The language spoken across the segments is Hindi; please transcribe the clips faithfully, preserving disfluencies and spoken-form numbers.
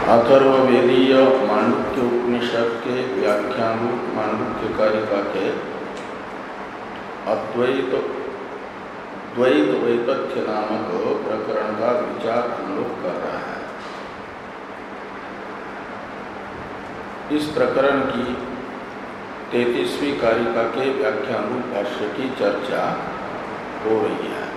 अथर्ववेदीय मांडुक्य उपनिषद के व्याख्यान मांडुक्य कारिका के अद्वैत द्वैत वैतथ्य नामक प्रकरण का विचार हम लोग कर रहे हैं। इस प्रकरण की तैंतीसवीं कारिका के व्याख्यान भाष्य की चर्चा हो रही है।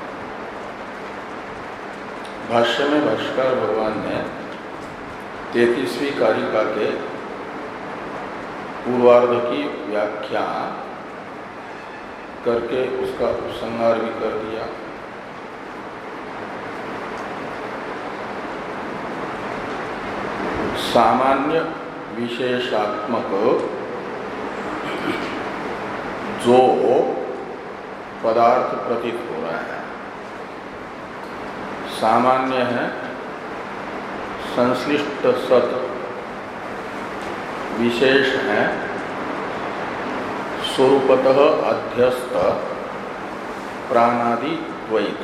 भाष्य में भाष्यकार भगवान ने तैंतीसवीं कारिका के पूर्वार्ध की व्याख्या करके उसका उपसंहार भी कर दिया। सामान्य विशेषात्मक जो पदार्थ प्रतीत हो रहा है, सामान्य है संश्लिष्ट सत, विशेष है स्वरूपतः अध्यस्त प्राणादि द्वैत।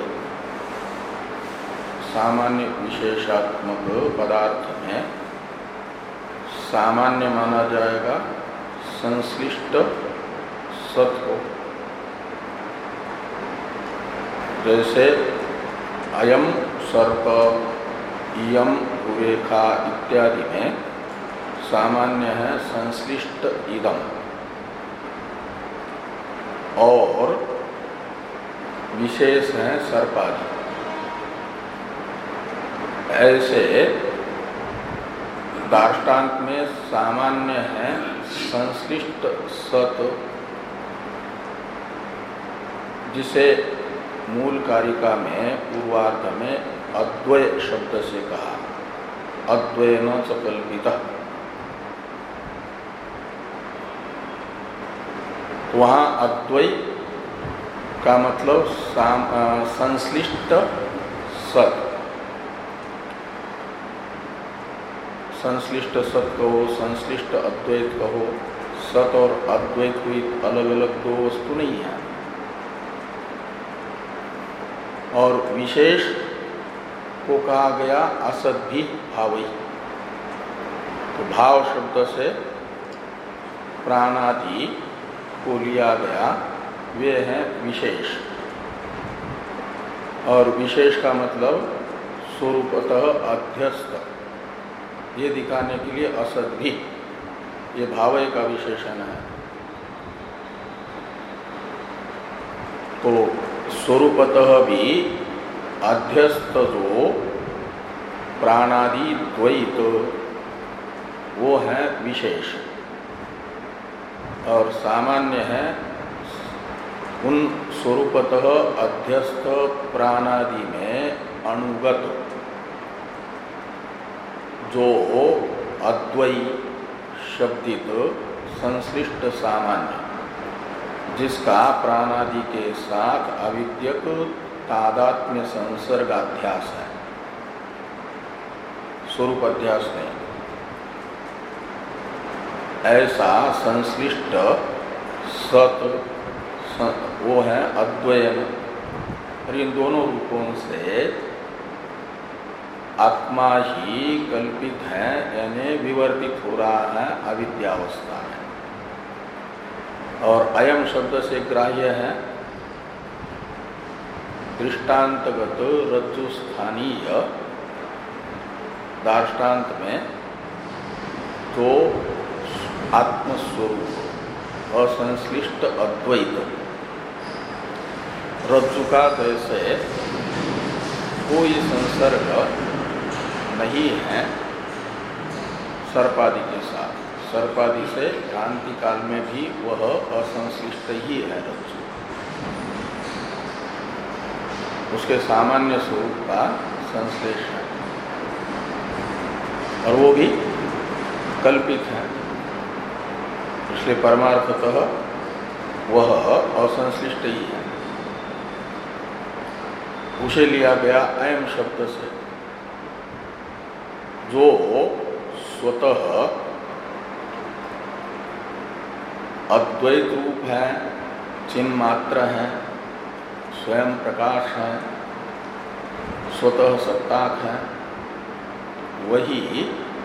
सामान्य विशेषात्मक पदार्थ में सामान्य माना जाएगा संश्लिष्ट सत को। जैसे अयम सर्प, इयम रेखा इत्यादि में सामान्य है संश्लिष्ट इदम और विशेष है सर्पादि। ऐसे दार्ष्टान्त में सामान्य है संश्लिष्ट सत, जिसे मूल कारिका में पूर्वार्ध में अद्वय शब्द से कहा, अद्वय न च कल्पितः। वहाँ अद्वय का मतलब संश्लिष्ट सत, संश्लिष्ट सत कहो, संश्लिष्ट अद्वैत कहो। सत और अद्वैत कोई अलग अलग दो वस्तु नहीं है। और विशेष को कहा गया असत भी भावी। तो भाव शब्द से प्राणादि को लिया गया, वे हैं विशेष। और विशेष का मतलब स्वरूपतः अध्यस्त, ये दिखाने के लिए असत भी, ये भावय का विशेषण है। तो स्वरूपतः भी अध्यस्त जो प्राणादि द्वैत, वो है विशेष। और सामान्य है उन स्वरूपतः अध्यस्त प्राणादि में अनुगत जो अद्वयी शब्दित संश्लिष्ट सामान्य, जिसका प्राणादि के साथ अविद्यक तादात्म्य संसर्गाध्यास है, स्वरूप अध्यास नहीं। ऐसा संश्लिष्ट सत वो है अद्वयन। और इन दोनों रूपों से आत्मा ही कल्पित है, यानी विवर्तित हो रहा है अविद्यावस्था में। और अयम शब्द से ग्राह्य है दृष्टांतगत रज्जु स्थानीय दार्ष्टान्त में तो आत्मस्वरूप असंश्लिष्ट अद्वैत रज्जु का जैसे कोई संसर्ग नहीं है सर्पादि के साथ, सर्पादि से क्रांति काल में भी वह असंश्लिष्ट ही है रज्जु, उसके सामान्य स्वरूप का संश्लेष है। और वो भी कल्पित है, इसलिए परमार्थतः वह असंश्लिष्ट ही है। उसे लिया गया अयम शब्द से, जो स्वतः अद्वैत रूप है, चिन्ह मात्र है, स्वयं प्रकाश है, स्वतः सत्ताक है, वही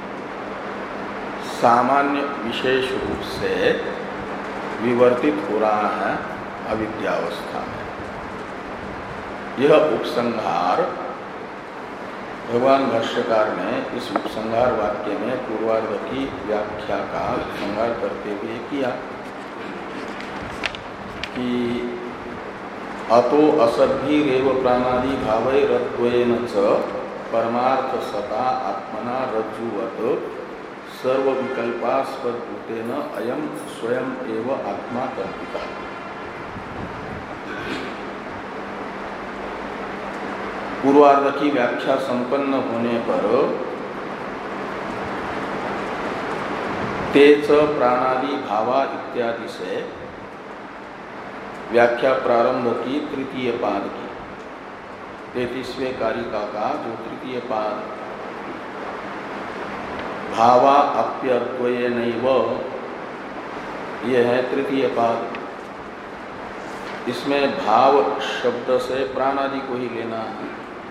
सामान्य विशेष रूप से विवर्तित हो रहा है अविद्यावस्था में। यह उपसंहार भगवान भाष्यकार ने इस उपसंहार वाक्य में पूर्वार्ध की व्याख्या का उपसंहार करते हुए किया कि अतो असद्भिरेव प्राणादि भावैरद्वयेन च परमार्थ सता आत्मना रज्जुवत सर्वविकल्पास्पदभूतेन अयं स्वयं एव आत्मा कल्पिता। पूर्वार्ध की व्याख्या संपन्न होने पर तेज प्राणादि भावा इत्यादि से व्याख्या प्रारंभ की तृतीय पाद की, तैंतीसवें कारिका का जो तृतीय पाद भावा अप्यद्वयेनैव, ये है तृतीय पाद। इसमें भाव शब्द से प्राणादि को ही लेना है।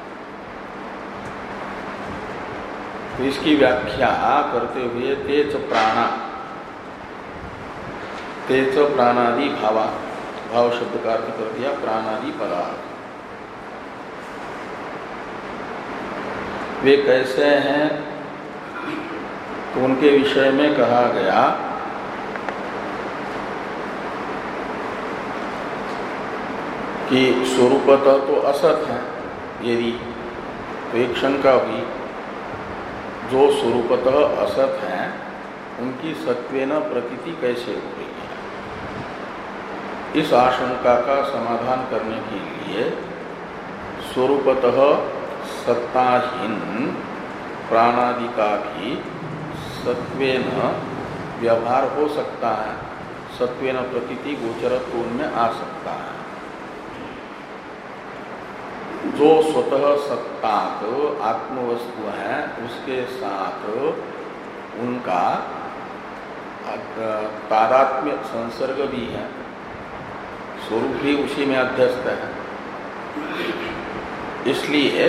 तो इसकी व्याख्या करते हुए तेज प्राणा, तेज प्राणादि भावा, भाव शब्द का अर्थ कर दिया प्राणादि पदार्थ। वे कैसे हैं तो उनके विषय में कहा गया कि स्वरूपतः तो असत है। यदि तो एक शंका हुई, जो स्वरूपतः असत हैं उनकी सत्वेन प्रतीति कैसे हो रही है? इस आशंका का समाधान करने के लिए स्वरूपतः सत्ताहीन प्राणादि का भी सत्वेन व्यवहार हो सकता है, सत्वेन प्रतीति गोचरत्व उनमें आ सकता है। जो स्वतः सत्ताक आत्मवस्तु है उसके साथ उनका तादात्म्य संसर्ग भी है, स्वरूप भी उसी में अध्यस्त है। इसलिए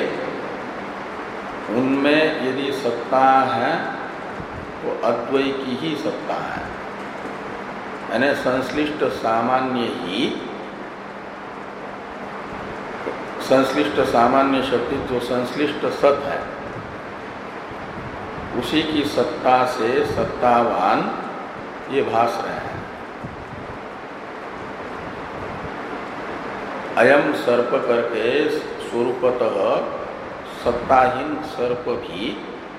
उनमें यदि सत्ता है तो अद्वय की ही सत्ता है, यानी संश्लिष्ट सामान्य ही, संश्लिष्ट सामान्य शक्ति जो संश्लिष्ट सत है उसी की सत्ता से सत्तावान ये भास रहे हैं। अयम सर्प करके स्वरूपतः सत्ताहीन सर्प भी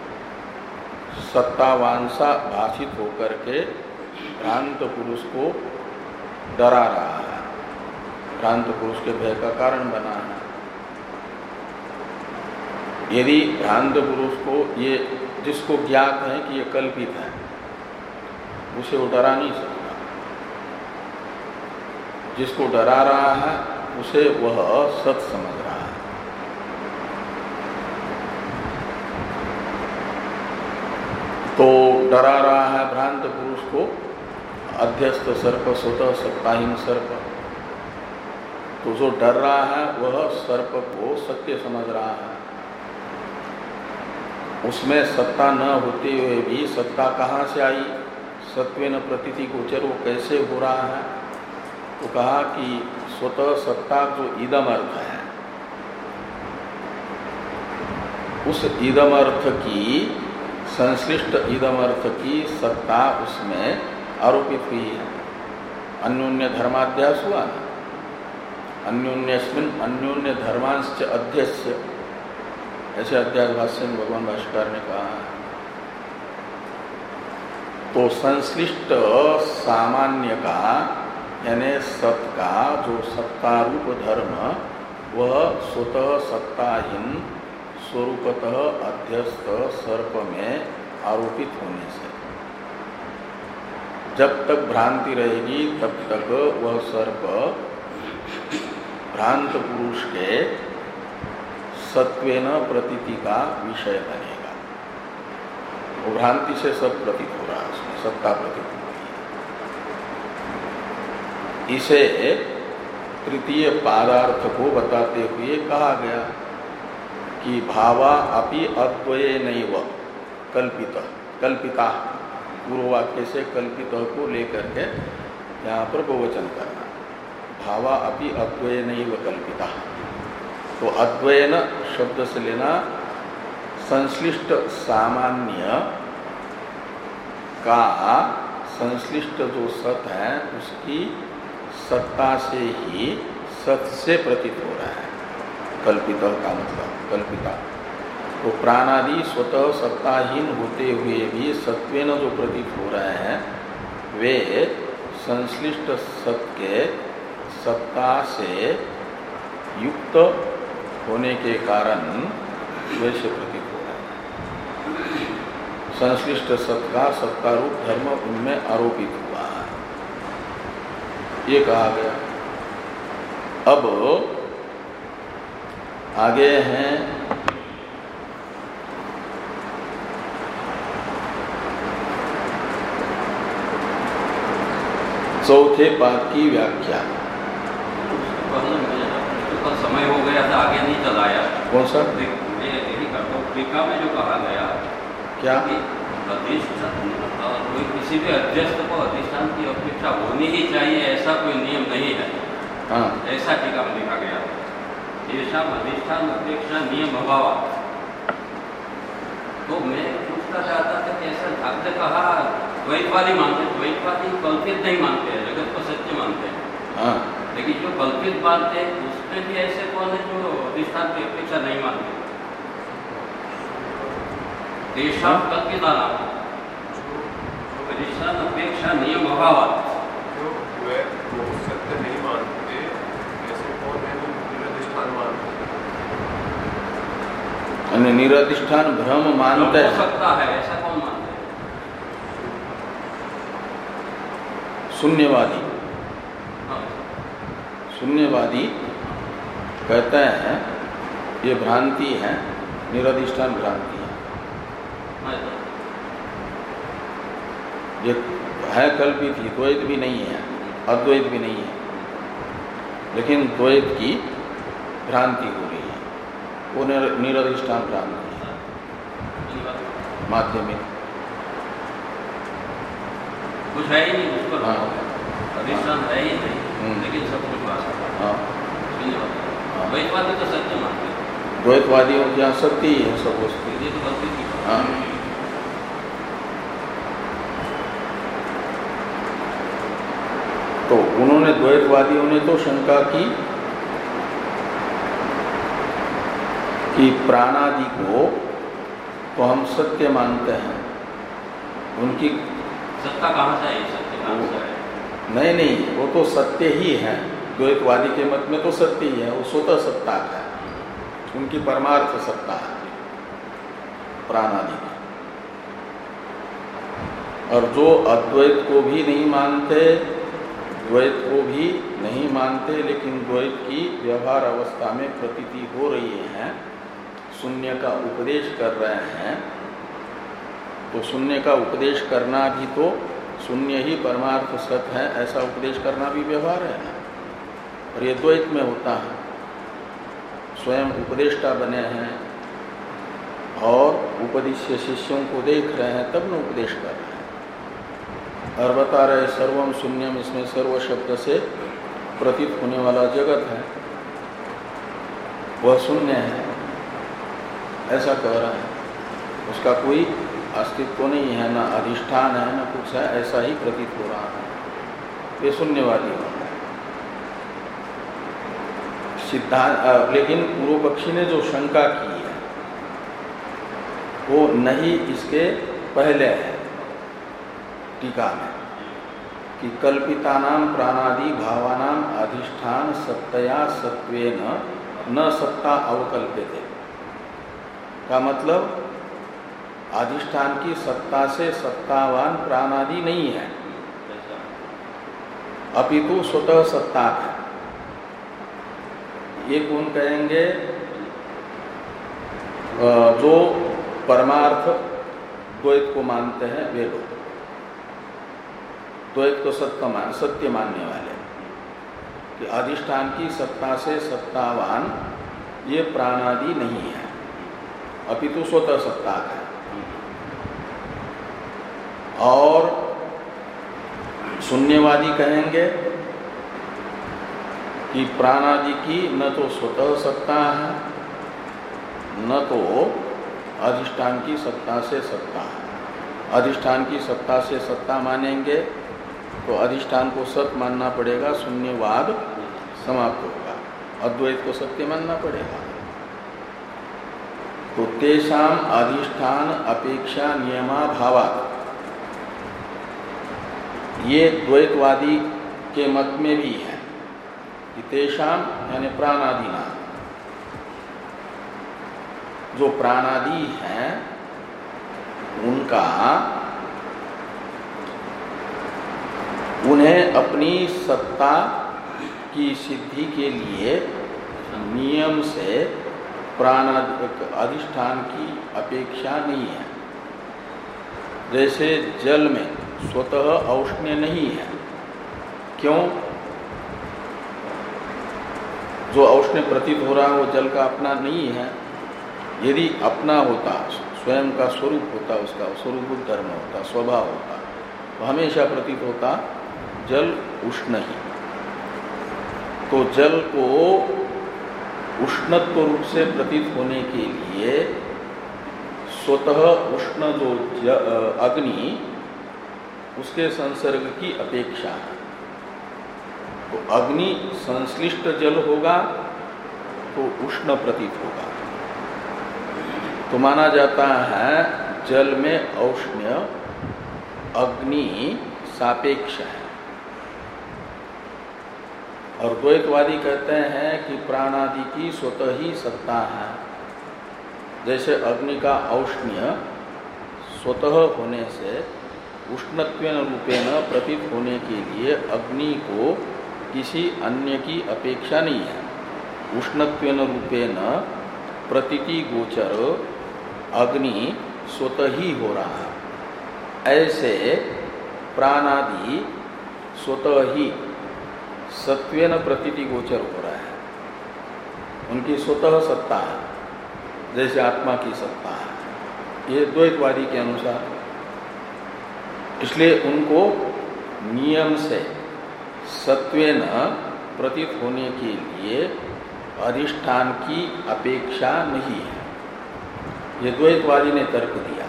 सत्तावान सा भाषित होकर के भ्रांत पुरुष को डरा रहा है, भ्रांत पुरुष के भय का कारण बना है। यदि भ्रांत पुरुष को ये, जिसको ज्ञात है कि ये कल्पित है, उसे वो डरा नहीं सकता। जिसको डरा रहा है उसे वह सत समझ रहा है। तो डरा रहा है भ्रांत पुरुष को अध्यस्त सर्प, स्वतः सत्ताहीन सर्प। तो जो डर रहा है वह सर्प को सत्य समझ रहा है। उसमें सत्ता न होते हुए भी सत्ता कहाँ से आई? सत्वेन प्रतीति गोचर वो कैसे हो रहा है? तो कहा कि स्वतः सत्ता जो इदम अर्थ है, उस इदम अर्थ की, संश्लिष्ट इदम अर्थ की सत्ता उसमें आरोपित हुई है। अन्योन्य धर्माध्यास हुआ ना, अन्योन्यस्मिन् अन्योन्य धर्मांश्च अध्यस्य, ऐसे अध्यास भाष्य में भगवान भाष्यकार ने कहा है। तो संश्लिष्ट सामान्य का यानी सत का जो सत्तारूप धर्म वह स्वतः सत्ताहीन स्वरूपतः अध्यस्त सर्प में आरोपित होने से जब तक भ्रांति रहेगी तब तक वह सर्प भ्रांत पुरुष के सत्वेन प्रतीति का विषय बनेगा। वो भ्रांति से सब प्रतीत हो रहा है, उसमें सत्ता प्रतीत हो रही है। इसे तृतीय पादार्थ को बताते हुए कहा गया कि भावा अपि अद्वये नैव, कल्पित कल्पिता पूर्व वाक्य से कल्पित को लेकर के यहाँ पर बहुवचन करना। भावा अपि अद्वयन एव कल्पिता, तो अद्वयन शब्द से लेना संश्लिष्ट सामान्य का संश्लिष्ट जो सत है उसकी सत्ता से ही सत से प्रतीत हो रहा है। कल्पित का मतलब कल्पिता, तो प्राणादि स्वतः सत्ताहीन होते हुए भी सत्वेन जो प्रतीत हो रहे हैं वे संश्लिष्ट सत के सत्ता से युक्त होने के कारण वैसे प्रतीत हो रहा है। संश्लिष्ट सत का सत्तारूप धर्म उनमें आरोपित हुआ है, ये कहा गया। अब आगे हैं चौथे पाद की व्याख्या। तो समय हो गया था, आगे नहीं चलाया। कौन सा? मैं यही करता हूँ, टीका में जो कहा गया क्या कि कोई किसी भी अध्यस्त को अधिष्ठान की अपेक्षा होनी ही चाहिए, ऐसा कोई नियम नहीं है। हाँ, ऐसा टीका में लिखा गया। ऐसा अधिष्ठान अपेक्षा नियम अभाव। तो मैं पूछना चाहता था कि ऐसा आपने कहा द्वैतवादी मानते, द्वैतवादी कल्पित नहीं मानते हैं, जगत को सत्य मानते हैं। हाँ, लेकिन जो कल्पित मानते हैं उसमें भी ऐसे कौन है जो अधिष्ठान की अपेक्षा नहीं मानते? देशा कल्पित नाम अधिष्ठान अपेक्षा नियम अभाव। जो सत्य नहीं मानते ऐसे कौन है जो निरधिष्ठान मानते? निरधिष्ठान भ्रम मानते हैं। हो सकता है, ऐसा कौन मानते हैं? शून्यवादी। हाँ। शून्यवादी कहते हैं ये भ्रांति है, निरधिष्ठान भ्रांति है। हाँ। ये है कल्पित ही, द्वैत भी नहीं है, अद्वैत भी नहीं है, लेकिन द्वैत की भ्रांति हो रही है, वो निरधिष्ठान भ्रांति है माध्यमिक। कुछ है ही नहीं उस पर। हाँ। अधिष्ठान है ही नहीं, लेकिन सब कुछ भाषा। हाँ, द्वैतवादी तो सत्य मानते हैं। द्वैतवादियों के यहाँ सत्य ही है सब वस्तु। ये तो कल्पित की बात। हाँ, तो उन्होंने द्वैतवादियों ने तो शंका की कि प्राणादि को तो हम सत्य मानते हैं, उनकी सत्ता कहाँ से आई? सत्य कहाँ से आई? नहीं नहीं, वो तो सत्य ही है। द्वैतवादी के मत में तो सत्य ही है, वो स्वतः सत्ता है, उनकी परमार्थ सत्ता है प्राणादि की। और जो अद्वैत को भी नहीं मानते, द्वैत को भी नहीं मानते, लेकिन द्वैत की व्यवहार अवस्था में प्रतीति हो रही है, शून्य का उपदेश कर रहे हैं, तो शून्य का उपदेश करना भी तो शून्य ही परमार्थ सत्य है, ऐसा उपदेश करना भी व्यवहार है ना। और ये द्वैत में होता है, स्वयं उपदेष्टा बने हैं और उपदेश्य शिष्यों को देख रहे हैं, तब न उपदेश कर रहे हैं। और बता रहे सर्वम शून्यम, इसमें सर्व शब्द से प्रतीत होने वाला जगत है वह शून्य है, ऐसा कह रहा है। उसका कोई अस्तित्व तो नहीं है, ना अधिष्ठान है, ना कुछ है, ऐसा ही प्रतीत हो रहा है। ये शून्यवादी हो रहा है सिद्धांत। लेकिन पूर्व पक्षी ने जो शंका की है वो नहीं इसके पहले है टीका में कि कल्पितानाम प्राणादि भावानाम अधिष्ठान सत्तया सत्वेन न सत्ता अवकल्प्यते का मतलब अधिष्ठान की सत्ता से सत्तावान प्राणादि नहीं है, अपितु स्वतः सत्ता है। ये कौन कहेंगे? जो परमार्थ द्वैत को मानते हैं वे लोग, द्वैत को सत्य मान सत्य मानने वाले, कि अधिष्ठान की सत्ता से सत्तावान ये प्राणादि नहीं है, अपितु स्वतः सत्ता है। और शून्यवादी कहेंगे कि प्राणादि की न तो स्वतः सत्ता है न तो अधिष्ठान की सत्ता से सत्ता है। अधिष्ठान की सत्ता से सत्ता मानेंगे तो अधिष्ठान को सत्य मानना पड़ेगा, शून्यवाद समाप्त होगा, अद्वैत को सत्य मानना पड़ेगा। तो तेषाम अधिष्ठान अपेक्षा नियमाभावात्, ये द्वैतवादी के मत में भी है कि तेषाम यानी प्राणादि, जो प्राणादि हैं उनका उन्हें अपनी सत्ता की सिद्धि के लिए नियम से प्राणादि अधिष्ठान की अपेक्षा नहीं है। जैसे जल में स्वतः औष्ण्य नहीं है, क्यों? जो औष्ण्य प्रतीत हो रहा है वो जल का अपना नहीं है। यदि अपना होता, स्वयं का स्वरूप होता, उसका स्वरूप धर्म होता, स्वभाव होता, तो हमेशा प्रतीत होता जल उष्ण ही। तो जल को उष्णत्व रूप से प्रतीत होने के लिए स्वतः उष्ण जो अग्नि, उसके संसर्ग की अपेक्षा है। तो अग्नि संश्लिष्ट जल होगा तो उष्ण प्रतीत होगा। तो माना जाता है जल में औष्ण्य अग्नि सापेक्ष है। और द्वैतवादी कहते हैं कि प्राणादि की स्वतः ही सत्ता है। जैसे अग्नि का औष्ण्य स्वतः होने से उष्णत्वेन रूपेण प्रतीत होने के लिए अग्नि को किसी अन्य की अपेक्षा नहीं है। उष्णत्वेन रूपेण प्रतीति गोचर अग्नि स्वतः ही हो रहा है। ऐसे प्राणादि स्वतः ही सत्वेन प्रतीति गोचर हो रहा है, उनकी स्वतः सत्ता है, जैसे आत्मा की सत्ता है, ये द्वैतवादी के अनुसार। इसलिए उनको नियम से सत्वेन प्रतीत होने के लिए अधिष्ठान की अपेक्षा नहीं है। ये द्वैतवादी ने तर्क दिया,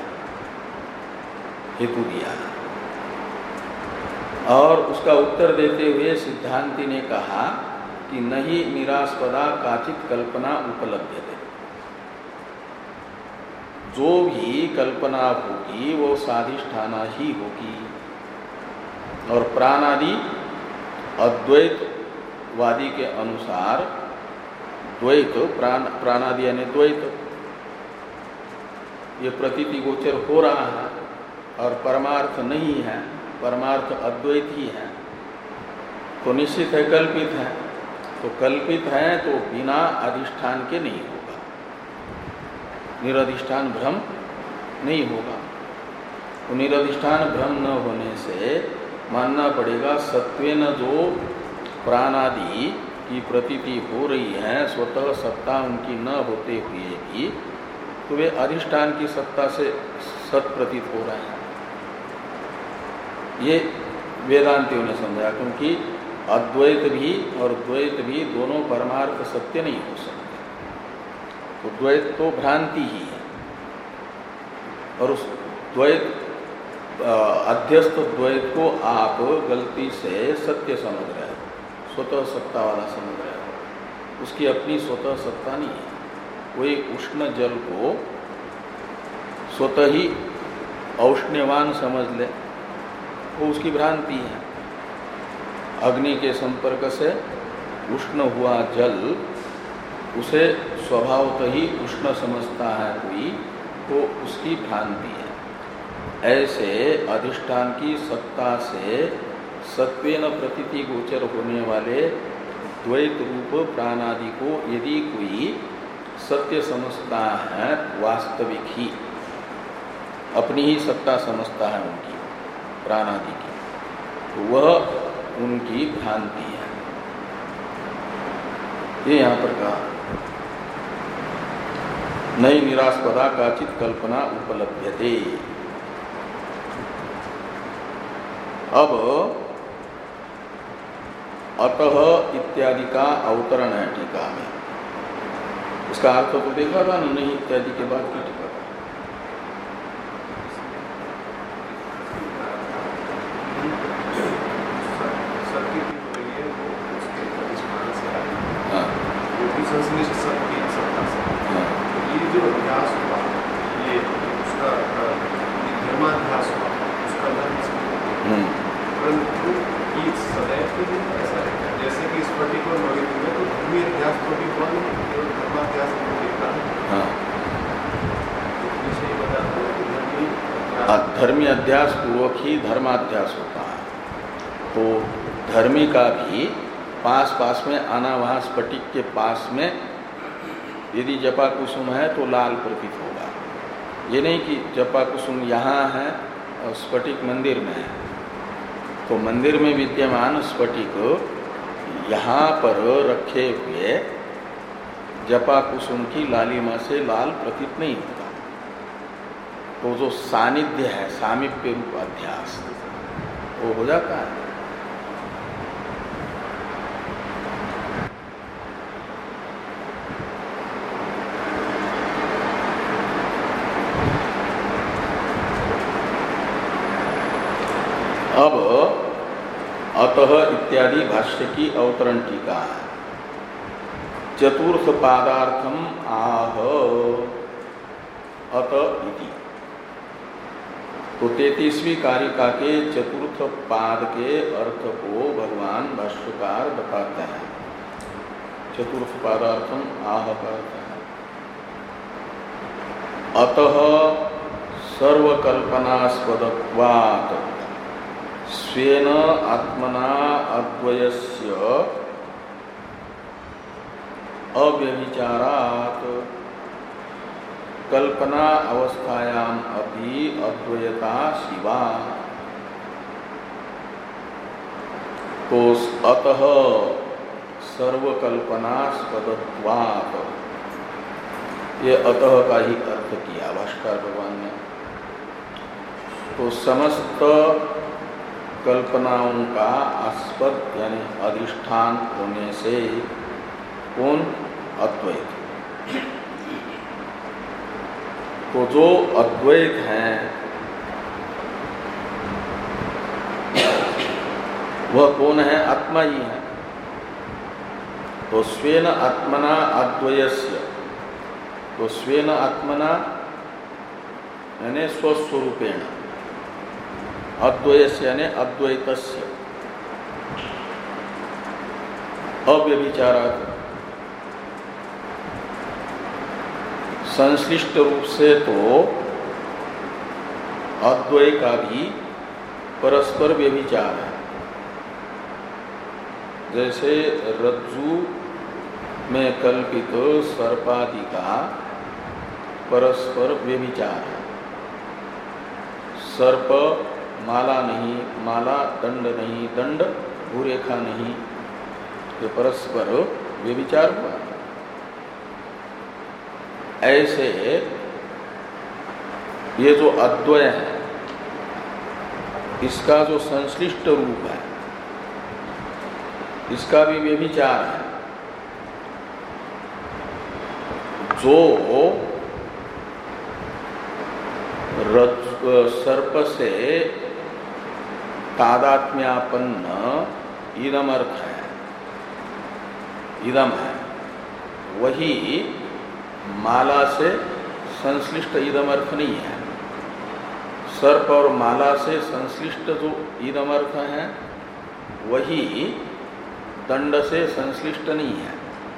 हेतु दिया। और उसका उत्तर देते हुए सिद्धांति ने कहा कि नहीं निरास्पदा काचित कल्पना उपलब्ध्यते। जो भी कल्पना होगी वो साधिष्ठाना ही होगी। और प्राणादि अद्वैतवादी के अनुसार द्वैत प्राण प्राणादि यानी द्वैत ये प्रतीति गोचर हो रहा है और परमार्थ नहीं है, परमार्थ अद्वैत ही है। तो निश्चित है कल्पित है। तो कल्पित है तो बिना अधिष्ठान के नहीं होगा, निरधिष्ठान भ्रम नहीं होगा। तो निरधिष्ठान भ्रम न होने से मानना पड़ेगा सत्वेन जो प्राणादि की प्रतीति हो रही है, स्वतः सत्ता उनकी न होते हुए भी तो वे अधिष्ठान की सत्ता से सत प्रतीत हो रहे हैं। ये वेदांतियों ने समझा, क्योंकि अद्वैत भी और द्वैत भी दोनों परमार्थ सत्य नहीं हो सकते। तो द्वैत तो भ्रांति ही है, और उस द्वैत अध्यस्त द्वैत को आप गलती से सत्य समझ रहे हो, स्वतः सत्ता वाला समझ रहे हो। उसकी अपनी स्वतः सत्ता नहीं है। वो एक उष्ण जल को स्वतः ही औष्ण्यवान समझ ले, वो उसकी भ्रांति है। अग्नि के संपर्क से उष्ण हुआ जल उसे स्वभावतः ही उष्ण समझता है कोई, तो उसकी भ्रांति है। ऐसे अधिष्ठान की सत्ता से सत्वेन प्रतीति गोचर होने वाले द्वैत रूप प्राणादि को यदि कोई सत्य समझता है, वास्तविक ही अपनी ही सत्ता समझता है उनकी प्राणादि की, तो वह उनकी भ्रांति है। ये यहाँ पर कहा नई निरास्पदा काचित कल्पना उपलब्ध्यते। अब अतः इत्यादि का अवतरण है टीका में। इसका अर्थ तो देखा था नहीं इत्यादि के बाद की टीका संश्लिष्ट सबकी सत्ता से ये जो अभ्यास हुआ ये उसका धर्माध्यास हुआ उसका धर्म परंतु ये सदैव के लिए ऐसा रहता है जैसे कि स्फटिक और मणिपुर में तो धर्मी अध्यास तो भी हुआ नहीं केवल धर्माध्यास को देखा विषय बताते हैं कि धर्मी धर्मी अध्यास पूर्वक ही धर्माध्यास होता है। तो धर्मी का भी पास पास में आना वहाँ स्फटिक के पास में यदि जपा कुसुम है तो लाल प्रतीत होगा। ये नहीं कि जपा कुसुम यहाँ है और स्फटिक मंदिर में है तो मंदिर में विद्यमान स्फटिक यहाँ पर रखे हुए जपा कुसुम की लालिमा से लाल प्रतीत नहीं होता। तो जो सानिध्य है सामीप्य रूप अध्यास वो हो जाता है। अब अतः इत्यादि भाष्य की अवतरण टीका है। चतुर्थ पादार्थम आह अत इति। तो तैंतीसवीं कारिका के चतुर्थ पाद के अर्थ को भगवान भाष्यकार बताते हैं। चतुर्थ पादार्थम आह कहते हैं। अतः सर्वकल्पनास्पदत्वात् स्वेन आत्मना अद्वयस्य अव्यभिचारात् कल्पना अवस्थायाम अपि अद्वयता शिवा। तो अतः सर्वकल्पनास्पदत्वात् ये अतः का ही अर्थ किया भाष्यकार भगवान ने। तो समस्त कल्पनाओं का आस्पद यानी अधिष्ठान होने से कौन अद्वैत। तो जो अद्वैत हैं वह कौन है? आत्मा ही है। तो स्वेन आत्मना अद्वयस्य। तो स्वेन आत्मना यानी स्वस्वरूपेण, अद्वयस्य यानी अद्वैतस्य, अव्यभिचारात् संश्लिष्ट रूप से तो अद्वय का भी परस्पर व्यभिचार है। जैसे रज्जु में कल्पित सर्पादि का परस्पर व्यभिचार है। सर्प माला नहीं, माला दंड नहीं, दंड भूरेखा नहीं, ये परस्पर व्यभिचार हुआ। ऐसे ये जो अद्वय है इसका जो संश्लिष्ट रूप है इसका भी व्यभिचार है। जो सर्प से तादात्म्यापन्न इदम अर्थ है, इदम है, वही माला से संश्लिष्ट इदम अर्थ नहीं है। सर्प और माला से संश्लिष्ट जो इदम अर्थ है वही दंड से संश्लिष्ट नहीं है।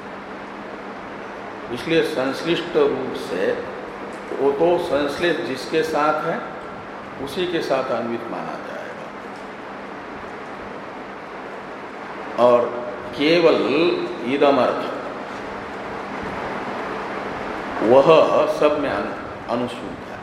इसलिए संश्लिष्ट रूप से वो तो संश्लिष्ट जिसके साथ है उसी के साथ अन्वित माना जाएगा। और केवल इदम अर्थ वह सब में अनुसूत है।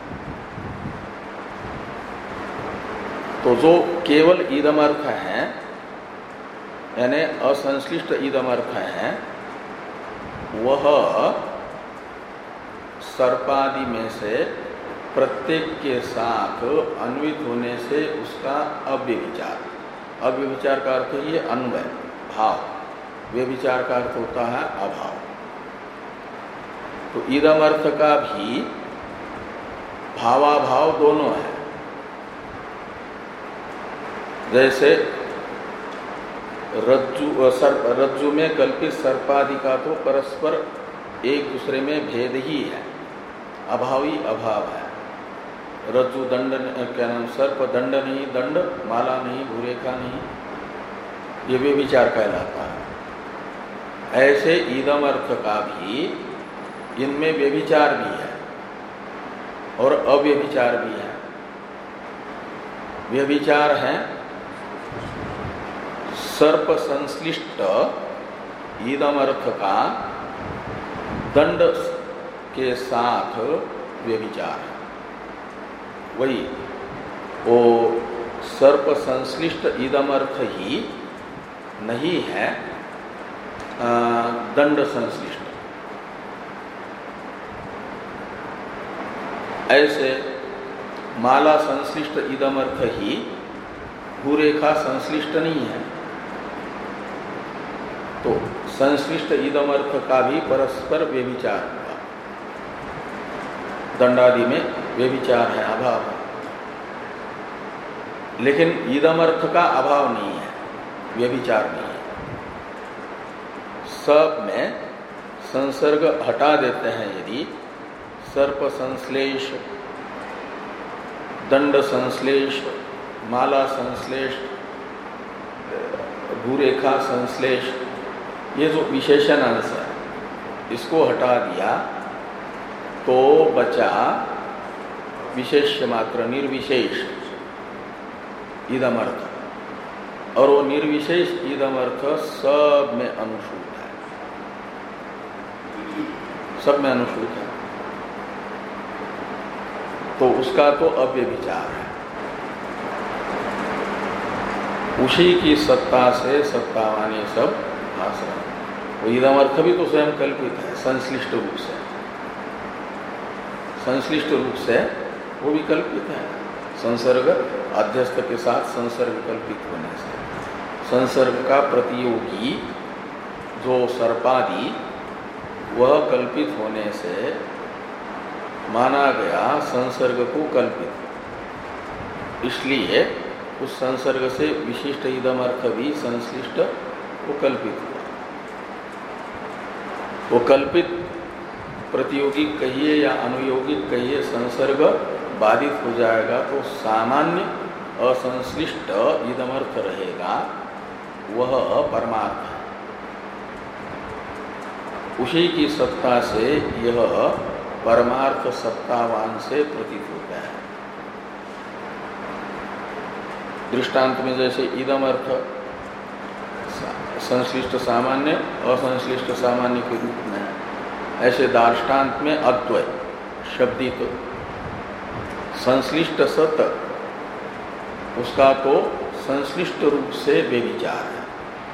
तो जो केवल इदम अर्थ है यानी असंश्लिष्ट इदम अर्थ है वह सर्पादि में से प्रत्येक के साथ अन्वित होने से उसका अव्यभिचार, अव्यभिचार का अर्थ ये अन्वय भाव, व्यभिचार का अर्थ होता है अभाव। तो इदम अर्थ का भी भावाभाव दोनों है। जैसे रज्जु सर्प, रज्जु में कल्पित सर्पादि का तो परस्पर एक दूसरे में भेद ही है, अभाव ही अभाव है। रज्जु दंड, क्या नाम, सर्प दंड नहीं दंड, माला नहीं भूरेखा नहीं, ये भी विचार कहलाता है। ऐसे ईदम अर्थ का भी इनमें व्यभिचार भी है और अव्यभिचार भी है। व्यभिचार है सर्प संश्लिष्ट ईदम अर्थ का दंड के साथ व्यभिचार है। वही वो सर्प संश्लिष्ट ईदम अर्थ ही नहीं है दंड संश्लिष्ट। ऐसे माला संश्लिष्ट इदम अर्थ ही भूरेखा संश्लिष्ट नहीं है। तो संश्लिष्ट इदम अर्थ का भी परस्पर व्यभिचार हुआ, दंडादि में व्यभिचार है, अभाव है। लेकिन इदम अर्थ का अभाव नहीं है, व्यभिचार नहीं है। सब में संसर्ग हटा देते हैं यदि सर्प संश्लेष, दंड संश्लेष, माला संश्लेष, भूरेखा संश्लेष, ये जो विशेषण अंश है इसको हटा दिया तो बचा विशेष्य मात्र, निर्विशेष इदम अर्थ। और वो निर्विशेष इदम अर्थ सब में अनुसूत है, सब में अनुसूत है। तो उसका तो अव्यभिचार है। उसी की सत्ता से सत्तावानी सब भास रहे। वो इदम अर्थ भी तो स्वयं कल्पित है, संश्लिष्ट रूप से, संश्लिष्ट रूप से वो भी कल्पित है। संसर्ग अध्यस्त के साथ संसर्ग कल्पित होने से संसर्ग का प्रतियोगी जो सर्पादि वह कल्पित होने से माना गया संसर्ग को कल्पित। इसलिए उस संसर्ग से विशिष्ट इदम अर्थ भी संश्लिष्ट वो कल्पित हुआ। वो कल्पित प्रतियोगी कहिए या अनुयोगिक कहिए संसर्ग बाधित हो जाएगा तो सामान्य असंश्लिष्ट इदम अर्थ रहेगा, वह परमार्थ है। उसी की सत्ता से यह परमार्थ सत्तावान से प्रतीत होता है। दृष्टांत में जैसे इदम अर्थ संश्लिष्ट सामान्य, असंश्लिष्ट सामान्य के रूप में है, ऐसे दार्ष्टान्त में अद्वय शब्दित तो संश्लिष्ट सत उसका तो संश्लिष्ट रूप से व्यभिचार है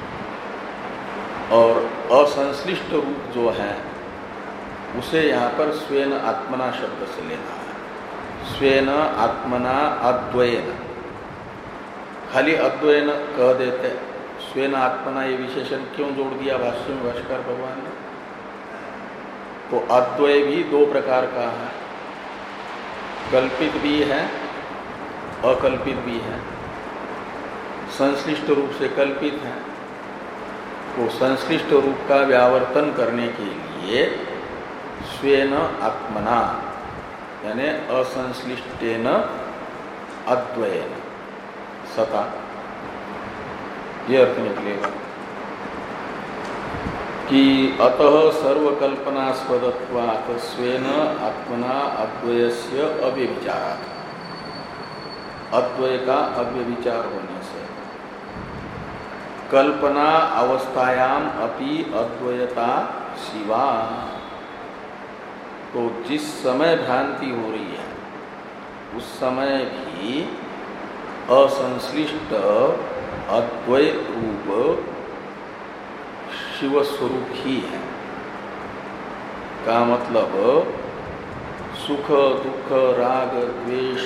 और असंश्लिष्ट रूप जो है उसे यहाँ पर स्वेन आत्मना शब्द से लेना है। स्वेन आत्मना अद्वयन, खाली अद्वयन कह देते, स्वेन आत्मना ये विशेषण क्यों जोड़ दिया भाष्य में भाष्यकार भगवान ने? तो अद्वय भी दो प्रकार का है, कल्पित भी है अकल्पित भी है। संश्लिष्ट रूप से कल्पित है तो संश्लिष्ट रूप का व्यावर्तन करने के लिए स्वेन आत्मना यानी असंश्लिष्टेन अद्वयेन सता, ये अर्थ निकलेगा कि अतः सर्वकल्पनास्पदत्वात् स्वेन आत्मना अद्वयस्य अव्यभिचारात्, अद्वय का अव्यभिचार होने से कल्पना अवस्थायाम अपि अद्वयता शिवा। तो जिस समय भ्रांति हो रही है उस समय भी असंश्लिष्ट अद्वय रूप शिव स्वरूप ही है। का मतलब सुख दुख राग द्वेष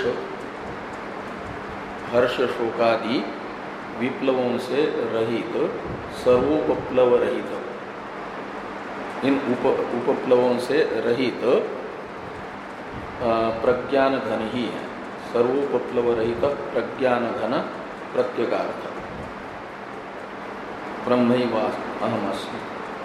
हर्ष शोकादि विप्लवों से रहित सर्वोपप्लव रहित, इन उप उपप्लवों से रहित प्रज्ञान घन ही है। सर्वोपप्लव रहित प्रज्ञान घन प्रत्यगार्थ ब्रह्मैवाहमस्मि।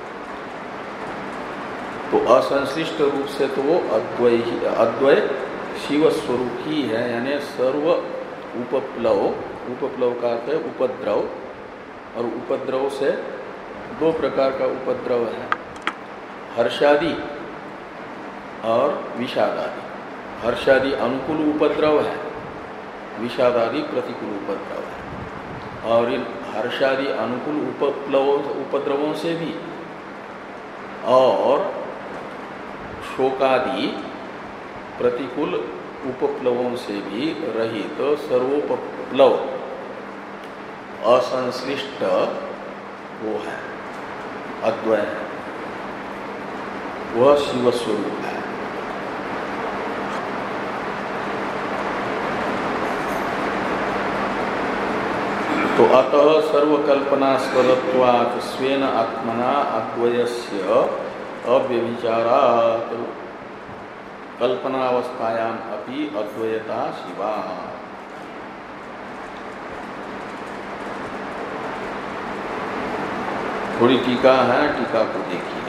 तो असंश्लिष्ट रूप से तो वो अद्वय ही, अद्वय शिव स्वरूप ही है, यानी सर्व उपप्लव, उपप्लव का अर्थ है उपद्रव, और उपद्रव से दो प्रकार का उपद्रव है, हर्षादि और विषादादि। हर्षादि अनुकूल उपद्रव है, विषादादि प्रतिकूल उपद्रव है। और इन हर्षादि अनुकूल उपप्लव उपद्रवों से भी और शोकादि प्रतिकूल उपप्लवों से भी रहित तो सर्वोपप्लव असंश्लिष्ट वो है, अद्वय है, वह शिव स्वरूप है। तो अतः सर्वकल्पनास्पदत्वात् स्वेन आत्मना अद्वयस्य अव्यभिचारात् कल्पनावस्थायाम अपि अद्वयता शिवा। थोड़ी टीका है, टीका को देखिए।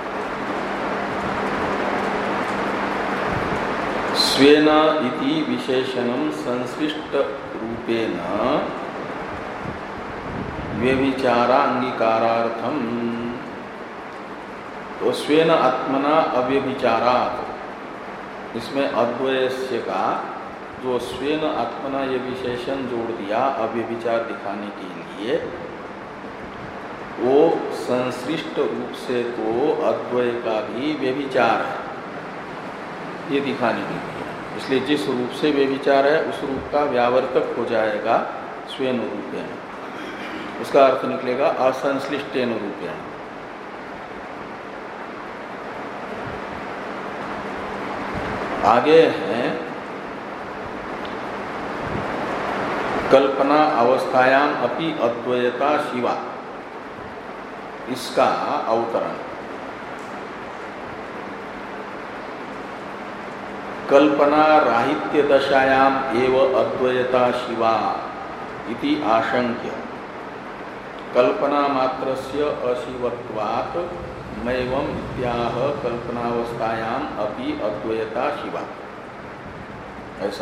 स्वेन इति विशेषणं संश्लिष्ट रूपेण व्यभिचारांगीकारार्थम। तो स्वेन आत्मना अव्यभिचारात्, इसमें अद्वयस्य का जो स्वेन आत्मना ये विशेषण जोड़ दिया अव्यभिचार दिखाने के लिए, वो संश्लिष्ट रूप से तो अद्वय का भी व्यभिचार है, ये दिखाने के लिए। इसलिए जिस रूप से व्यभिचार है उस रूप का व्यावर्तक हो जाएगा स्वेन रूपेण, उसका अर्थ निकलेगा असंश्लिष्टेन रूपेण। आगे है कल्पना अवस्थायाम अपि अद्वयता शिवा, इसका अवतरण। कल्पना राहित्य दशायाम एव अद्वयता शिवा इति आशंक्य कल्पना मात्रस्य अशिवत्वात् मैवम इत्याह कल्पनावस्थायाम अपि अद्वयता शिवा। ऐसा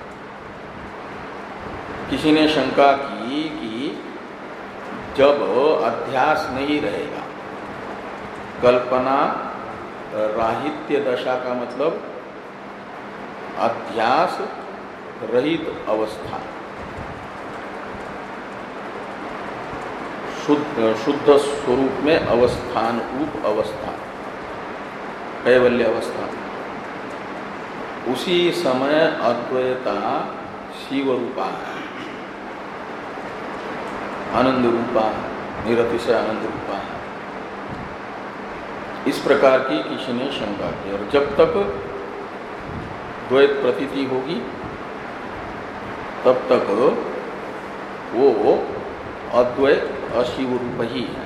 किसी ने शंका की कि जब अध्यास नहीं रहेगा, कल्पना राहित्य दशा का मतलब अध्यास रहित अवस्था, शुद्ध शुद्ध स्वरूप में अवस्थान रूप अवस्था, कैवल्य अवस्था, उसी समय अद्वैता शिव रूपा है, आनंद रूपा है, निरतिशय आनंद रूपा है। इस प्रकार की किसी ने शंका की। और जब तक द्वैत प्रतीति होगी तब तक वो अद्वैत अशिव रूप ही है।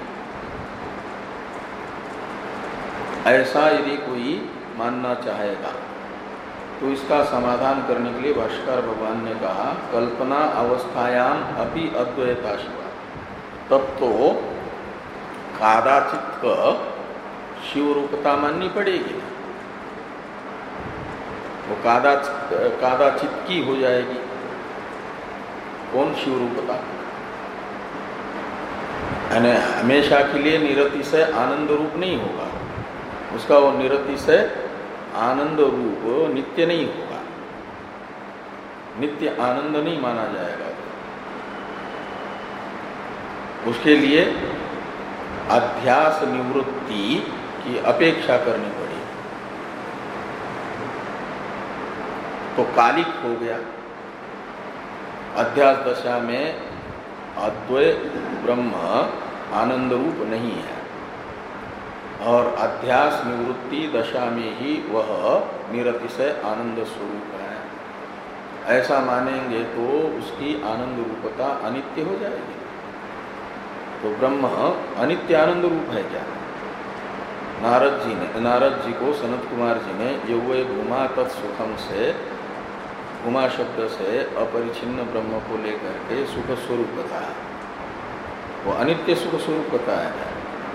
ऐसा यदि कोई मानना चाहेगा तो इसका समाधान करने के लिए भाष्यकार भगवान ने कहा कल्पना अवस्थायाम अपि अद्वैता शिवा। तब तो कादाचित शिव रूपता माननी पड़ेगी, वो कादा कादाचित की हो जाएगी। कौन शिव रूपता? यानी हमेशा के लिए निरतिशय आनंद रूप नहीं होगा, उसका वो निरतिशय आनंद रूप नित्य नहीं होगा, नित्य आनंद नहीं माना जाएगा। उसके लिए अध्यास निवृत्ति की अपेक्षा करनी पड़ी, तो कालिक हो गया। अध्यास दशा में अद्वय ब्रह्म आनंद रूप नहीं है, और अध्यास निवृत्ति दशा में ही वह निरतिशय आनंद स्वरूप है। ऐसा मानेंगे तो उसकी आनंद रूपता अनित्य हो जाएगी। तो ब्रह्म अनित्य आनंद रूप है क्या? नारद जी ने नारद जी को सनत कुमार जी ने यौवे घुमा तत्सुखम से, घुमा शब्द से अपरिछिन्न ब्रह्म को लेकर के सुख स्वरूप बताया। वो अनित्य सुख स्वरूप बताया है,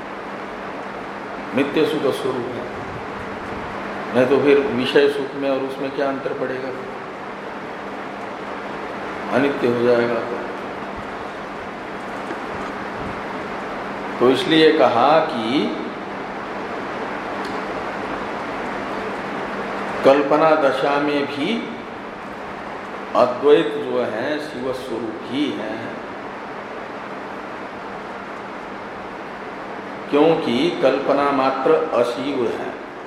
नित्य सुख स्वरूप है। नहीं तो फिर विषय सुख में और उसमें क्या अंतर पड़ेगा? अनित्य हो जाएगा। तो इसलिए कहा कि कल्पना दशा में भी अद्वैत जो है शिव स्वरूप ही है, क्योंकि कल्पना मात्र अशिव है।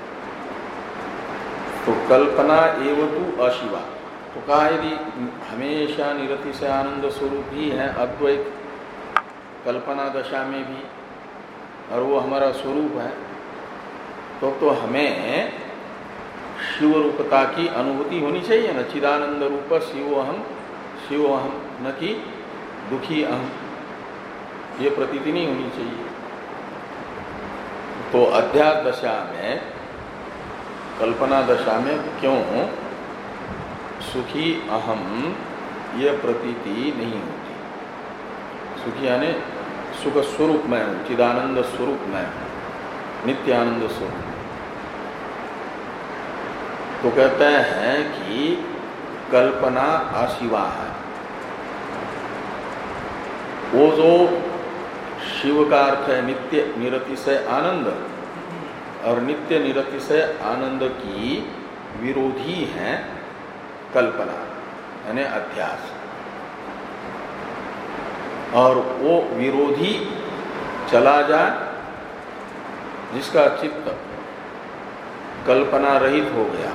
तो कल्पना एवं तु अशिवा, तो कहा यदि हमेशा निरति से आनंद स्वरूप ही है अद्वैत कल्पना दशा में भी, और वो हमारा स्वरूप है, तो तो हमें शिव रूपता की अनुभूति होनी चाहिए न। चिदानंद रूप शिवोहम शिवोहम, न कि दुखी अहम, ये प्रतीति नहीं होनी चाहिए। तो अध्यास दशा में, कल्पना दशा में क्यों सुखी अहम यह प्रतीति नहीं होती? सुखी यानी सुख स्वरूप में हूँ, चिदानंद स्वरूप में हूँ, नित्यानंद स्वरूप। तो कहते हैं कि कल्पना अशिवा है। वो जो शिव का अर्थ है नित्य निरति से आनंद, और नित्य निरति से आनंद की विरोधी है कल्पना यानी अध्यास। और वो विरोधी चला जाए, जिसका चित्त कल्पना रहित हो गया,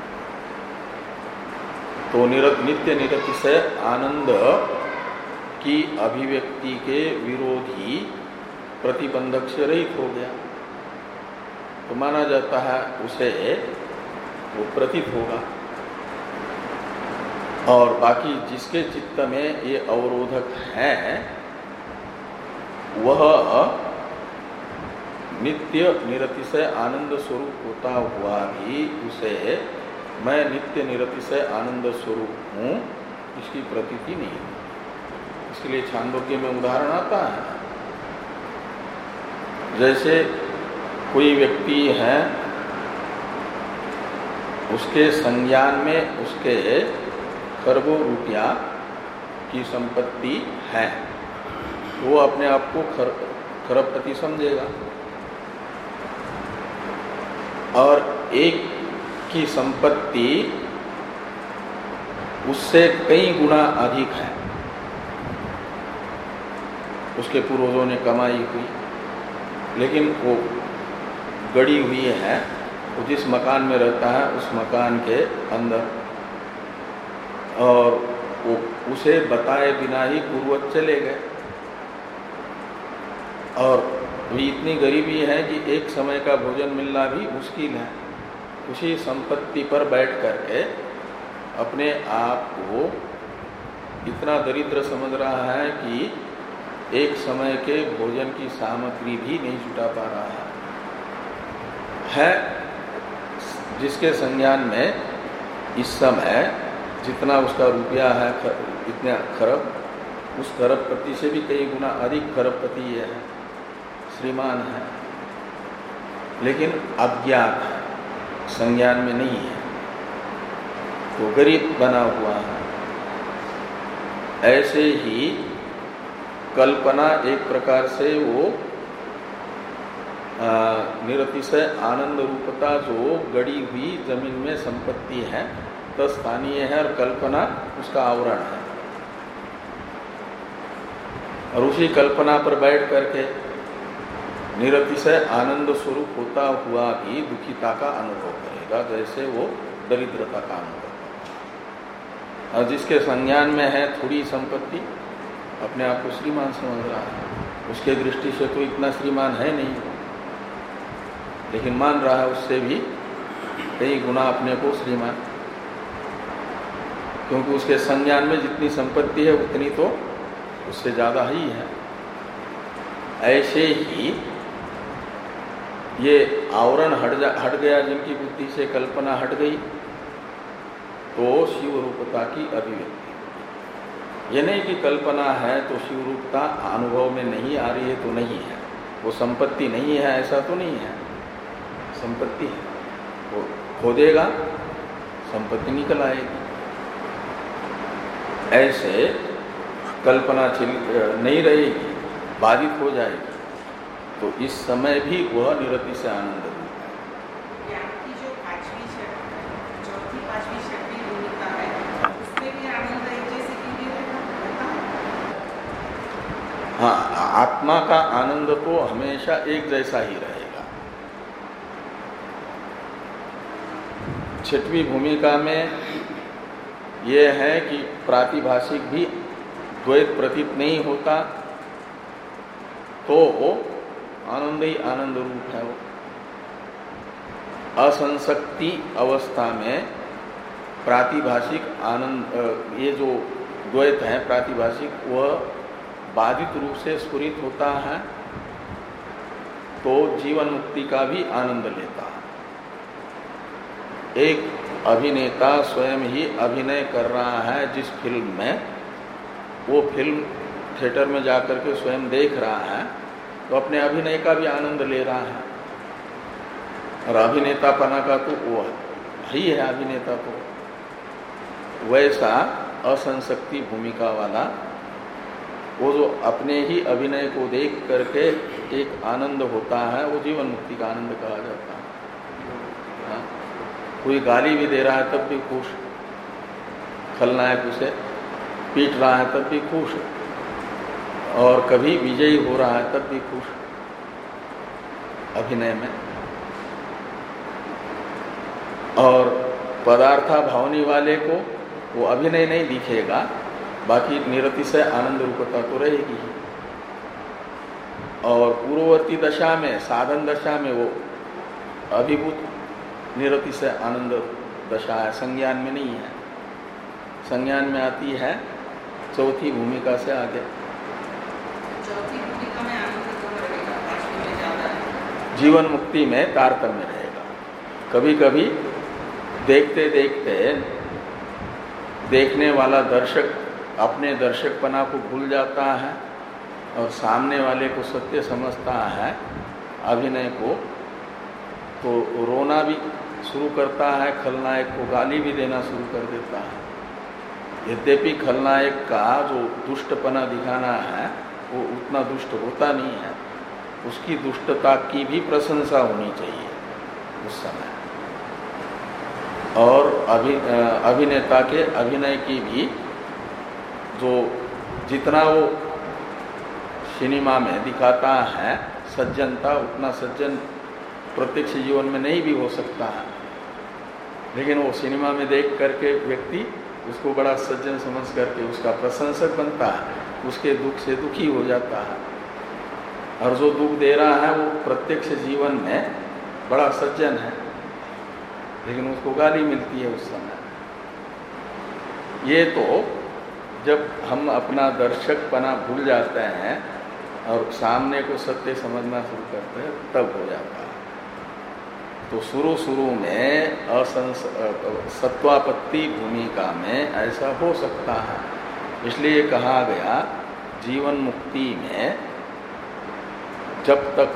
तो निरत नित्य निरति से आनंद की अभिव्यक्ति के विरोधी प्रतिबंधक से रहित हो गया, तो माना जाता है उसे वो प्रतीत होगा। और बाकी जिसके चित्त में ये अवरोधक है, वह नित्य निरति से आनंद स्वरूप होता हुआ भी उसे मैं नित्य निरति से आनंद स्वरूप हूँ इसकी प्रतीति नहीं होती। इसके लिए छांदोग्य में उदाहरण आता है, जैसे कोई व्यक्ति है, उसके संज्ञान में उसके खरबों रुपया की संपत्ति है, वो अपने आप को खर खरबपति समझेगा। और एक की संपत्ति उससे कई गुना अधिक है, उसके पूर्वजों ने कमाई हुई, लेकिन वो गड़ी हुई है, वो जिस मकान में रहता है उस मकान के अंदर, और वो उसे बताए बिना ही पूर्वज चले गए। और भी इतनी गरीबी है कि एक समय का भोजन मिलना भी मुश्किल है। उसी संपत्ति पर बैठ करके अपने आप को इतना दरिद्र समझ रहा है कि एक समय के भोजन की सामग्री भी नहीं जुटा पा रहा है, है जिसके संज्ञान में इस समय जितना उसका रुपया है, इतने खरब, उस खरबपति से भी कई गुना अधिक खरबपति ये है, श्रीमान है, लेकिन अज्ञात है, संज्ञान में नहीं है, तो गरीब बना हुआ है। ऐसे ही कल्पना एक प्रकार से वो निरति से आनंद रूपता जो गड़ी हुई जमीन में संपत्ति है तो स्थानीय है, और कल्पना उसका आवरण है। और उसी कल्पना पर बैठ करके निरति से आनंद स्वरूप होता हुआ भी दुखिता का अनुभव करेगा, जैसे वो दरिद्रता का अनुभव करेगा। और जिसके संज्ञान में है थोड़ी संपत्ति, अपने आप को श्रीमान समझ रहा है, उसके दृष्टि से तो इतना श्रीमान है नहीं, लेकिन मान रहा है उससे भी कई गुना अपने को श्रीमान, क्योंकि उसके संज्ञान में जितनी संपत्ति है उतनी तो उससे ज़्यादा ही है। ऐसे ही ये आवरण हट जा हट गया, जिनकी बुद्धि से कल्पना हट गई, तो शिव रूपता की अभिव्यक्ति। ये नहीं कि कल्पना है तो शिव रूपता अनुभव में नहीं आ रही है तो नहीं है, वो संपत्ति नहीं है ऐसा तो नहीं है, संपत्ति है, वो खोदेगा संपत्ति निकल आएगी। ऐसे कल्पना नहीं रहेगी, बाधित हो जाएगी, तो इस समय भी वह निरति से आनंद रूप है। की जो पांचवी चौथी पांचवी छठी भूमिका है, उसमें भी आनंद एक जैसे क्यों रहता है? हाँ, आत्मा का आनंद तो हमेशा एक जैसा ही रहेगा। छठवीं भूमिका में यह है कि प्रातिभाषिक भी द्वैत प्रतीत नहीं होता, तो वो आनंद ही आनंद रूप है। वो असंसक्ति अवस्था में प्रातिभाषिक आनंद, ये जो द्वैत है प्रातिभाषिक, वह बाधित रूप से स्फुरित होता है, तो जीवन मुक्ति का भी आनंद लेता है। एक अभिनेता स्वयं ही अभिनय कर रहा है जिस फिल्म में, वो फिल्म थिएटर में जाकर के स्वयं देख रहा है, तो अपने अभिनय का भी आनंद ले रहा है। और अभिनेतापना का तो वो ही है अभिनेता। तो वैसा असंसक्ति भूमिका वाला वो जो अपने ही अभिनय को देख करके एक आनंद होता है, वो जीवन मुक्ति का आनंद कहा जाता है। हाँ? कोई गाली भी दे रहा है तब भी खुश, खलनायक उसे पीट रहा है तब भी खुश, और कभी विजयी हो रहा है तब भी खुश अभिनय में। और पदार्था भावनी वाले को वो अभिनय नहीं दिखेगा, बाकी निरति से आनंद रूपता तो रहेगी ही। और पूर्ववर्ती दशा में, साधन दशा में, वो अभिभूत निरति से आनंद दशा है, संज्ञान में नहीं है। संज्ञान में आती है चौथी भूमिका से आगे। चौथी भूमिका में आनंद कम रहेगा, पांचवी में ज्यादा है। जीवन मुक्ति में तारतम्य रहेगा। कभी कभी देखते देखते देखने वाला दर्शक अपने दर्शकपना को भूल जाता है और सामने वाले को सत्य समझता है अभिनय को, तो रोना भी शुरू करता है, खलनायक को गाली भी देना शुरू कर देता है। यद्यपि खलनायक का जो दुष्टपना दिखाना है वो उतना दुष्ट होता नहीं है, उसकी दुष्टता की भी प्रशंसा होनी चाहिए उस समय। और अभि अभिनेता के अभिनय की भी जो जितना वो सिनेमा में दिखाता है सज्जनता, उतना सज्जन प्रत्यक्ष जीवन में नहीं भी हो सकता है, लेकिन वो सिनेमा में देख करके व्यक्ति उसको बड़ा सज्जन समझ करके उसका प्रशंसक बनता है, उसके दुख से दुखी हो जाता है। और जो दुख दे रहा है वो प्रत्यक्ष जीवन में बड़ा सज्जन है, लेकिन उसको गाली मिलती है उस समय। ये तो जब हम अपना दर्शकपना भूल जाते हैं और सामने को सत्य समझना शुरू करते हैं तब हो जाता है। तो शुरू शुरू में असंस सत्वापत्ति भूमिका में ऐसा हो सकता है, इसलिए कहा गया जीवन मुक्ति में जब तक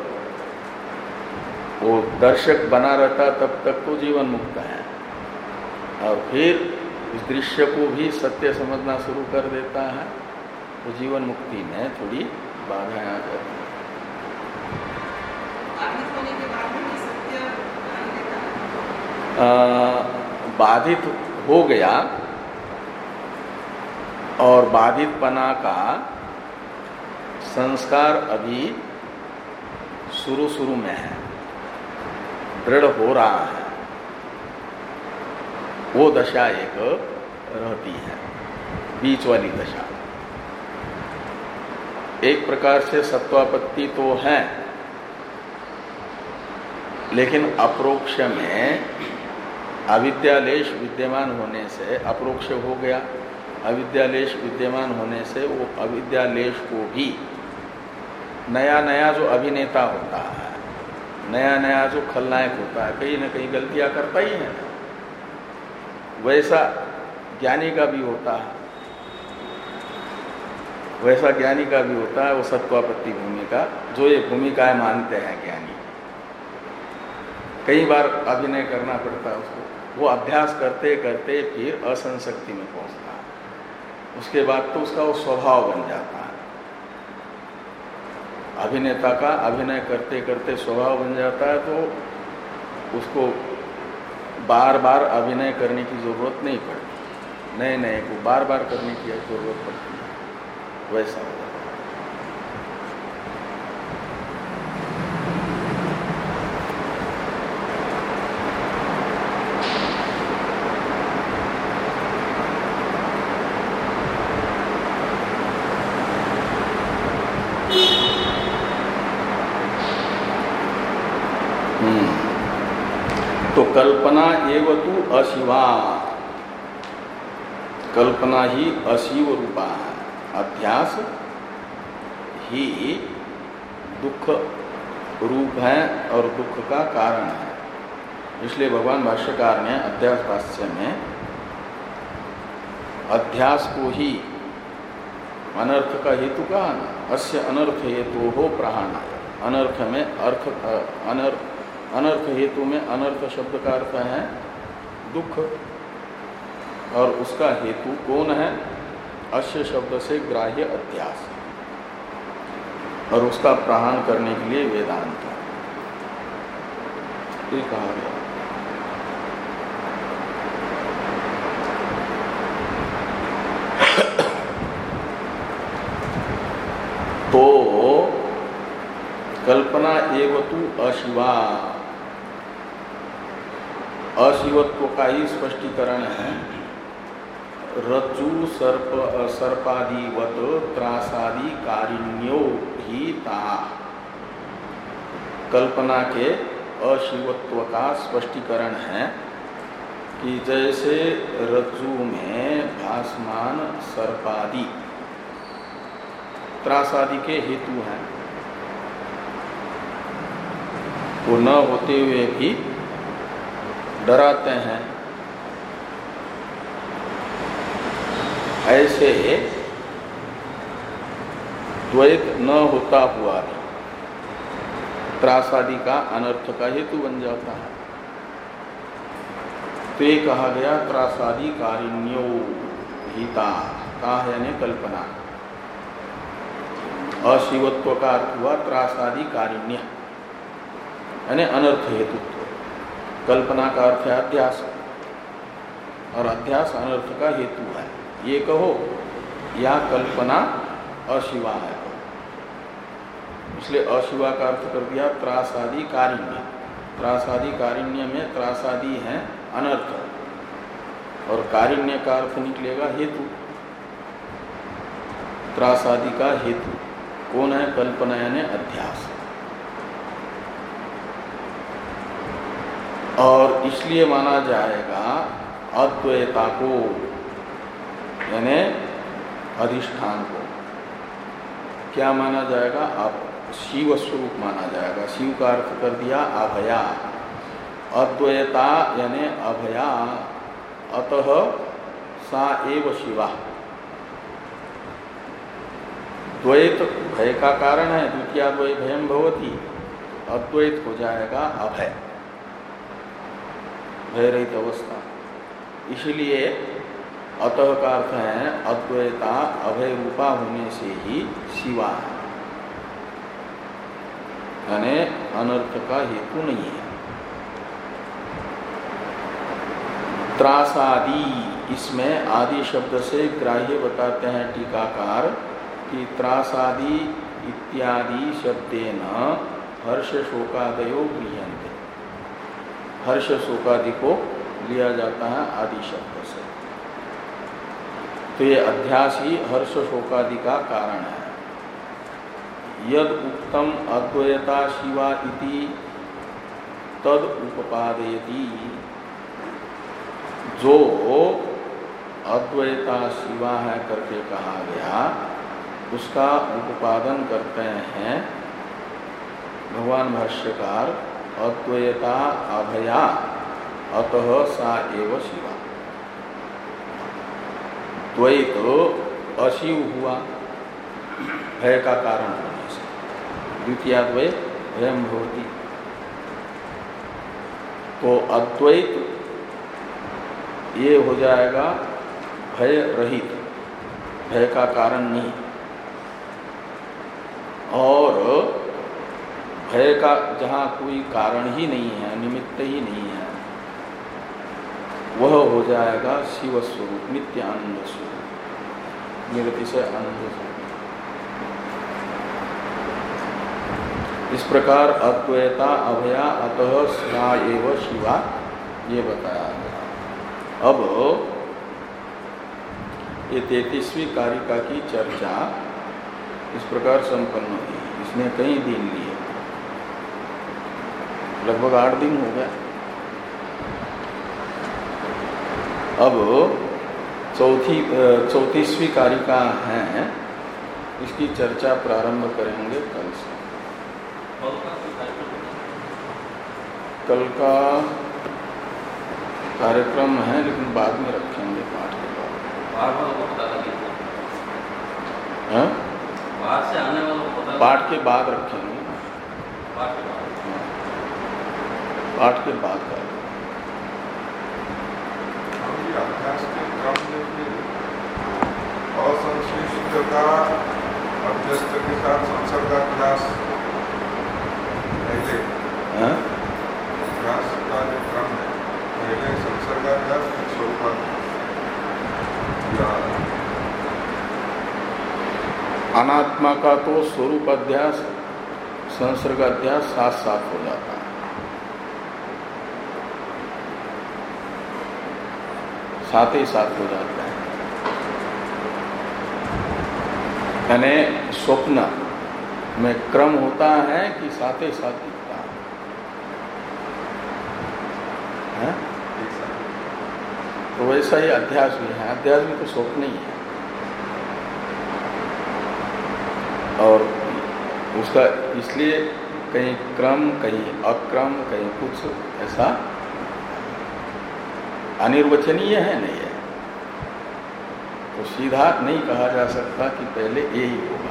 वो दर्शक बना रहता तब तक तो जीवन मुक्त है, और फिर इस दृश्य को भी सत्य समझना शुरू कर देता है तो जीवन मुक्ति में थोड़ी बाधाएं आ जाती हैं। बाधित हो गया और बाधितपना का संस्कार अभी शुरू शुरू में है, दृढ़ हो रहा है, वो दशा एक रहती है, बीच वाली दशा। एक प्रकार से सत्वापत्ति तो है, लेकिन अप्रोक्ष में अविद्यालेश विद्यमान होने से अप्रोक्ष हो गया। अविद्यालेश विद्यमान होने से वो अविद्यालेश को भी नया नया जो अभिनेता होता है, नया नया जो खलनायक होता है, कहीं ना कहीं गलतियां करता ही है, वैसा ज्ञानी का भी होता है, वैसा ज्ञानी का भी होता है। वो सत्वापत्ति भूमिका, जो ये भूमिकाएं मानते हैं ज्ञानी, कई बार अभिनय करना पड़ता है उसको। वो अभ्यास करते करते फिर असंशक्ति में पहुंचता है, उसके बाद तो उसका वो स्वभाव बन जाता है। अभिनेता का अभिनय करते करते स्वभाव बन जाता है, तो उसको बार बार अभिनय करने की जरूरत नहीं पड़ती, नए नए को बार बार करने की जरूरत पड़ती है, वैसा हो जाता है। तो कल्पना एवं तु अशिवा, कल्पना ही अशिव रूपा है, अध्यास ही दुख रूप है और दुख का कारण है। इसलिए भगवान भाष्यकार ने अध्यास भाष्य में अध्यास को ही अनर्थ का हेतु कहा ना, अस्य अनर्थ हेतु हो प्रहाण। अनर्थ में अर्थ अनर्थ अनर्थ हेतु में अनर्थ शब्द का अर्थ है दुख, और उसका हेतु कौन है? अस्य शब्द से ग्राह्य अध्यास, और उसका प्रहाण करने के लिए वेदांत ये कहा गया। तो कल्पना एवं तु अशिवा, अशिवत्व का ही स्पष्टीकरण है। रज्जु सर्प सर्पादिवत त्रासादि कारिण्यो ही ता, कल्पना के अशिवत्व का स्पष्टीकरण है कि जैसे रज्जु में भासमान सर्पादि त्रासादि के हेतु हैं, वो न होते हुए भी डराते हैं, ऐसे द्वैत न होता हुआ भी त्रासादि का अनर्थ का हेतु बन जाता है। तो ये कहा गया त्रासादि कारिण्यो हिता, का यानी कल्पना। अशिवत्व का अर्थ हुआ त्रासादि कारिण्य यानी अनर्थ हेतुत्व। कल्पना का अर्थ है अध्यास, और अध्यास अनर्थ का हेतु है। ये कहो या कल्पना अशिवा है, इसलिए अशिवा का अर्थ कर दिया त्रासादि कारिण्य। त्रासादि कारिण्य में त्रासादि है अनर्थ, और कारिण्य का अर्थ निकलेगा हेतु। त्रासादि का हेतु कौन है? कल्पना यानी अध्यास। और इसलिए माना जाएगा अद्वैता को, यानी अधिष्ठान को क्या माना जाएगा? अब शिव स्वरूप माना जाएगा। शिव का अर्थ कर दिया अभया। अद्वैता यानी अभया, अतः सा एव शिवा। द्वैत भय का कारण है, द्वितीया द्वै भयम भवति, अद्वैत हो जाएगा अभय, भय रहित अवस्था। इसलिए अतः का अर्थ है अद्वैता अभय रूपा होने से ही शिवा है, यानी अनर्थ का हेतु नहीं है। त्रासादि, इसमें आदि शब्द से ग्राह्य बताते हैं टीकाकार कि त्रासादि इत्यादि शब्देन हर्ष शोकादयो गृह्यन्ते। हर्ष शोकादि को लिया जाता है आदि शब्द से, तो ये अध्यास ही हर्ष शोकादि का कारण है। यद उक्तम अद्वैता शिवा इति तद उपपादयति, जो अद्वैता शिवा है करके कहा गया उसका उपादन करते हैं भगवान भाष्यकार अद्वैता अभया अतः सा एव शिवा। द्वैत अशिव हुआ भय का कारण होने से, द्वितीयाद्वैत भयम भवति। तो अद्वैत ये हो जाएगा भय रहित, भय का कारण नहीं। और भय का जहाँ कोई कारण ही नहीं है, निमित्त ही नहीं है, वह हो जाएगा शिव स्वरूप, नित्य आनंद स्वरूप, निरतिशय आनंद स्वरूप। इस प्रकार अद्वैता अभया अतः सा एव शिवा ये बताया गया। अब ये तैंतीसवीं कारिका की चर्चा इस प्रकार संपन्न हुई। इसने कई दिन लिए, लगभग आठ दिन हो गया। अब चौथी चौतीसवीं कारिका है, इसकी चर्चा प्रारंभ करेंगे कल से। कल का कार्यक्रम है लेकिन बाद में रखेंगे, पाठ के बाद। हाँ? बाहर से आने वालों को पता पाठ के बाद रखेंगे, पाठ के बाद। हाँ, पाठ के बाद का अभ्यास के क्रम में असंश्लिष्ट का अभ्यस्त के साथ संसर्गाभ्यास पहले, हाँ? अभ्यास का जो क्रम है पहले संसर्गाभ्यास फिर स्वरूपाभ्यास। अनात्मा का तो स्वरूप अध्यास संसर्ग अध्यास साथ साथ हो जाता है। साथ ही साथ हो जाता है। यानी स्वप्न में क्रम होता है कि साथ ही साथ दिखता है, है? तो वैसा ही अध्यास भी है। अध्यास भी तो स्वप्न ही है, और उसका इसलिए कहीं क्रम कहीं अक्रम कहीं कुछ ऐसा अनिर्वचनीय है नहीं है। तो सीधा नहीं कहा जा सकता कि पहले ये ही होगा।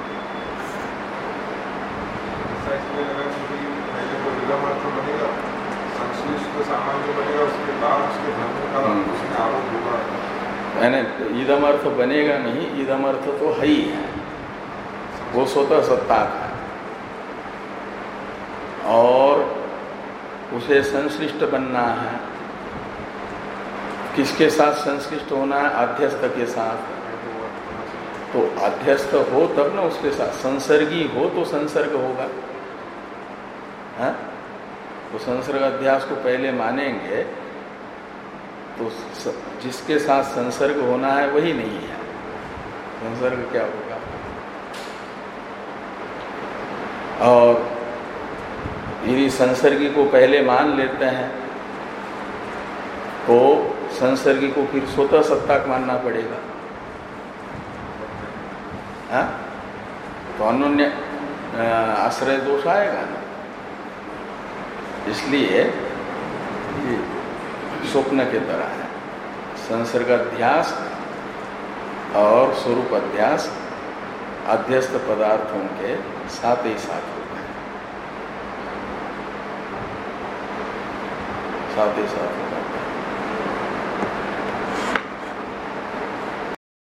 पहले तो विलंब अर्थ बनेगा, संश्लिष्ट सामान्य बनेगा, उसके बाद उसके धर्म का उसमें आरोप होगा। यानी ईदम अर्थ बनेगा नहीं, ईदम अर्थ तो है ही है, वो स्वतः सत्ता है, और उसे संश्लिष्ट बनना है। किसके साथ संश्लिष्ट होना है? अध्यस्त के साथ। तो अध्यस्त हो तब ना उसके साथ, संसर्गी हो तो संसर्ग होगा, है? तो संसर्ग अध्यास को पहले मानेंगे तो जिसके साथ संसर्ग होना है वही नहीं है, संसर्ग क्या होगा? और यदि संसर्गी को पहले मान लेते हैं तो संसर्गी को फिर स्वतः सत्ता मानना पड़ेगा, हाँ? तो अन्योन्य आश्रय दोष आएगा ना। इसलिए ये स्वप्न के तरह है, संसर्गाध्यास और स्वरूप अध्यास अध्यस्त पदार्थों के साथ ही साथ होता है, साथ ही साथ होता है।